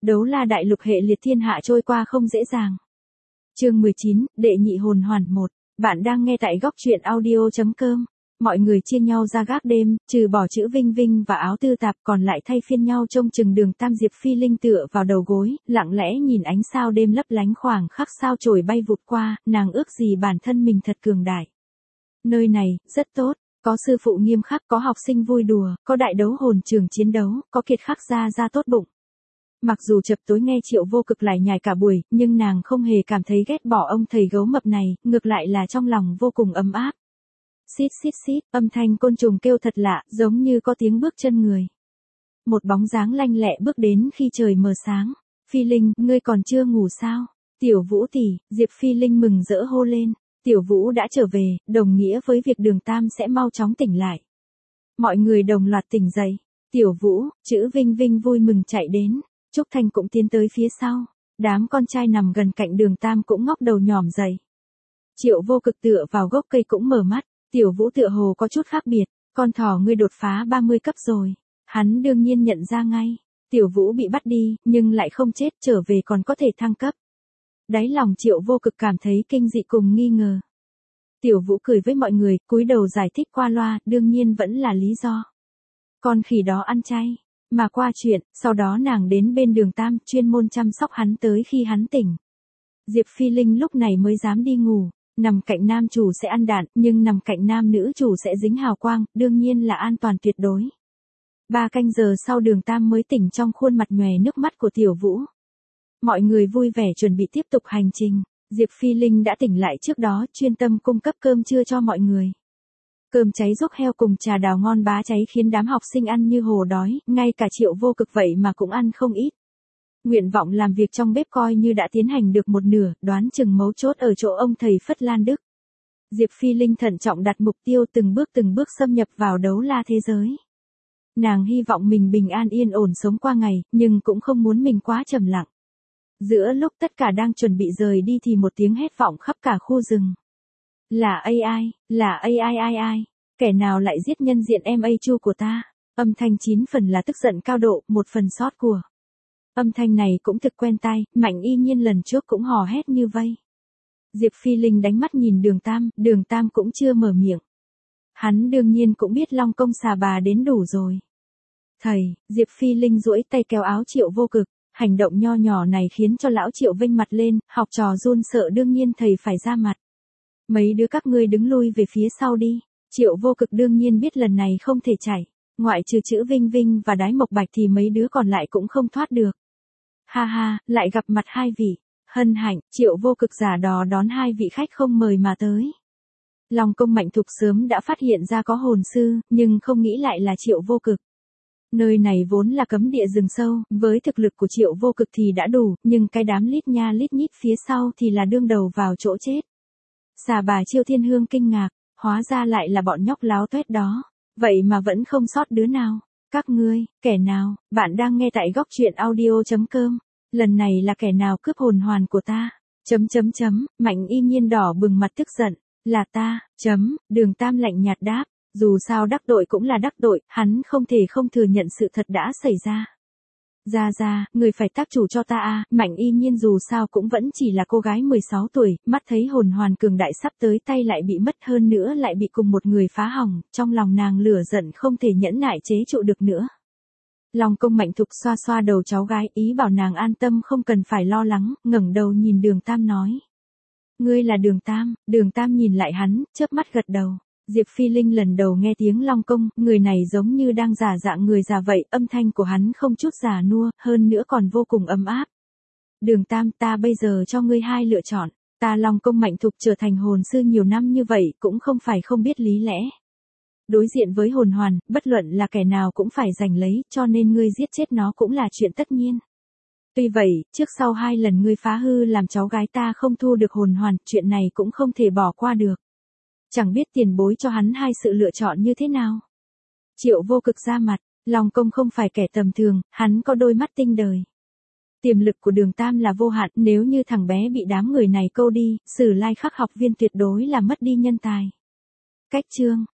Đấu la đại lục hệ liệt thiên hạ trôi qua không dễ dàng. Chương 19, đệ nhị hồn hoàn 1. Bạn đang nghe tại góc truyện audio.com. Mọi người chia nhau ra gác đêm, trừ bỏ chữ Vinh Vinh và áo tư tạp còn lại thay phiên nhau trông chừng Đường Tam. Diệp Phi Linh tựa vào đầu gối, lặng lẽ nhìn ánh sao đêm lấp lánh, khoảng khắc sao chổi bay vụt qua, nàng ước gì bản thân mình thật cường đại. Nơi này, rất tốt, có sư phụ nghiêm khắc, có học sinh vui đùa, có đại đấu hồn trường chiến đấu, có kiệt khắc gia tốt bụng. Mặc dù chập tối nghe Triệu Vô Cực lải nhải cả buổi, nhưng nàng không hề cảm thấy ghét bỏ ông thầy gấu mập này, ngược lại là trong lòng vô cùng ấm áp. Xít xít xít, âm thanh côn trùng kêu thật lạ, giống như có tiếng bước chân người. Một bóng dáng lanh lẹ bước đến khi trời mờ sáng. Phi Linh, ngươi còn chưa ngủ sao? Tiểu Vũ tỷ, Diệp Phi Linh mừng rỡ hô lên. Tiểu Vũ đã trở về, đồng nghĩa với việc Đường Tam sẽ mau chóng tỉnh lại. Mọi người đồng loạt tỉnh dậy. Tiểu Vũ, chữ Vinh Vinh vui mừng chạy đến. Trúc Thanh cũng tiến tới phía sau. Đám con trai nằm gần cạnh Đường Tam cũng ngóc đầu nhòm dậy. Triệu Vô Cực tựa vào gốc cây cũng mở mắt. Tiểu Vũ tựa hồ có chút khác biệt. Con thỏ ngươi đột phá 30 cấp rồi. Hắn đương nhiên nhận ra ngay. Tiểu Vũ bị bắt đi, nhưng lại không chết, trở về còn có thể thăng cấp. Đáy lòng Triệu Vô Cực cảm thấy kinh dị cùng nghi ngờ. Tiểu Vũ cười với mọi người, cúi đầu giải thích qua loa, đương nhiên vẫn là lý do. Con khỉ đó ăn chay. Mà qua chuyện, sau đó nàng đến bên Đường Tam, chuyên môn chăm sóc hắn tới khi hắn tỉnh. Diệp Phi Linh lúc này mới dám đi ngủ. Nằm cạnh nam chủ sẽ ăn đạn, nhưng nằm cạnh nam nữ chủ sẽ dính hào quang, đương nhiên là an toàn tuyệt đối. 3 canh giờ sau Đường Tam mới tỉnh, trong khuôn mặt nhòe nước mắt của Tiểu Vũ. Mọi người vui vẻ chuẩn bị tiếp tục hành trình. Diệp Phi Linh đã tỉnh lại trước đó, chuyên tâm cung cấp cơm trưa cho mọi người. Cơm cháy ruốc heo cùng trà đào ngon bá cháy khiến đám học sinh ăn như hổ đói, ngay cả Triệu Vô Cực vậy mà cũng ăn không ít. Nguyện vọng làm việc trong bếp coi như đã tiến hành được một nửa, đoán chừng mấu chốt ở chỗ ông thầy Phất Lan Đức. Diệp Phi Linh thận trọng đặt mục tiêu, từng bước xâm nhập vào đấu la thế giới. Nàng hy vọng mình bình an yên ổn sống qua ngày, nhưng cũng không muốn mình quá trầm lặng. Giữa lúc tất cả đang chuẩn bị rời đi thì một tiếng hét vọng khắp cả khu rừng. Là AI, kẻ nào lại giết nhân diện em Chu của ta? Âm thanh 9 phần là tức giận cao độ, 1 phần sót của. Âm thanh này cũng thực quen tai, Mạnh Y Nhiên lần trước cũng hò hét như vây. Diệp Phi Linh đánh mắt nhìn Đường Tam cũng chưa mở miệng. Hắn đương nhiên cũng biết Long Công xà bà đến đủ rồi. Thầy, Diệp Phi Linh duỗi tay kéo áo Triệu Vô Cực, hành động nho nhỏ này khiến cho lão Triệu vênh mặt lên, học trò run sợ, đương nhiên thầy phải ra mặt. Mấy đứa các ngươi đứng lui về phía sau đi. Triệu Vô Cực đương nhiên biết lần này không thể chạy, ngoại trừ chữ Vinh Vinh và Đái Mộc Bạch thì mấy đứa còn lại cũng không thoát được. Ha ha, lại gặp mặt hai vị. Hân hạnh, Triệu Vô Cực giả đò đón hai vị khách không mời mà tới. Long Công Mạnh Thục sớm đã phát hiện ra có hồn sư, nhưng không nghĩ lại là Triệu Vô Cực. Nơi này vốn là cấm địa rừng sâu, với thực lực của Triệu Vô Cực thì đã đủ, nhưng cái đám lít nha lít nhít phía sau thì là đương đầu vào chỗ chết. Xà bà Chiêu Thiên Hương kinh ngạc, hóa ra lại là bọn nhóc láo tuét đó. Vậy mà vẫn không sót đứa nào. Các ngươi, kẻ nào? Bạn đang nghe tại góc truyện audio.com. Lần này là kẻ nào cướp hồn hoàn của ta? Mạnh Y Nhiên đỏ bừng mặt tức giận. Là ta. Đường Tam lạnh nhạt đáp. Dù sao đắc tội cũng là đắc tội, hắn không thể không thừa nhận sự thật đã xảy ra. Ra, người phải tác chủ cho ta à. Mạnh Y Nhiên dù sao cũng vẫn chỉ là cô gái 16 tuổi, mắt thấy hồn hoàn cường đại sắp tới tay lại bị mất, hơn nữa lại bị cùng một người phá hỏng, trong lòng nàng lửa giận không thể nhẫn nại chế trụ được nữa. Long Công Mạnh Thục xoa xoa đầu cháu gái, ý bảo nàng an tâm không cần phải lo lắng, ngẩng đầu nhìn Đường Tam nói. Ngươi là Đường Tam nhìn lại hắn, chớp mắt gật đầu. Diệp Phi Linh lần đầu nghe tiếng Long Công, người này giống như đang giả dạng người già vậy, âm thanh của hắn không chút già nua, hơn nữa còn vô cùng ấm áp. Đường Tam, ta bây giờ cho ngươi hai lựa chọn, ta Long Công Mạnh Thục trở thành hồn sư nhiều năm như vậy cũng không phải không biết lý lẽ. Đối diện với hồn hoàn, bất luận là kẻ nào cũng phải giành lấy, cho nên ngươi giết chết nó cũng là chuyện tất nhiên. Tuy vậy, trước sau 2 lần ngươi phá hư làm cháu gái ta không thu được hồn hoàn, chuyện này cũng không thể bỏ qua được. Chẳng biết tiền bối cho hắn hai sự lựa chọn như thế nào. Triệu Vô Cực ra mặt, Long Công không phải kẻ tầm thường, hắn có đôi mắt tinh đời. Tiềm lực của Đường Tam là vô hạn, nếu như thằng bé bị đám người này câu đi, Sử Lai Khắc học viên tuyệt đối là mất đi nhân tài. Cách chương,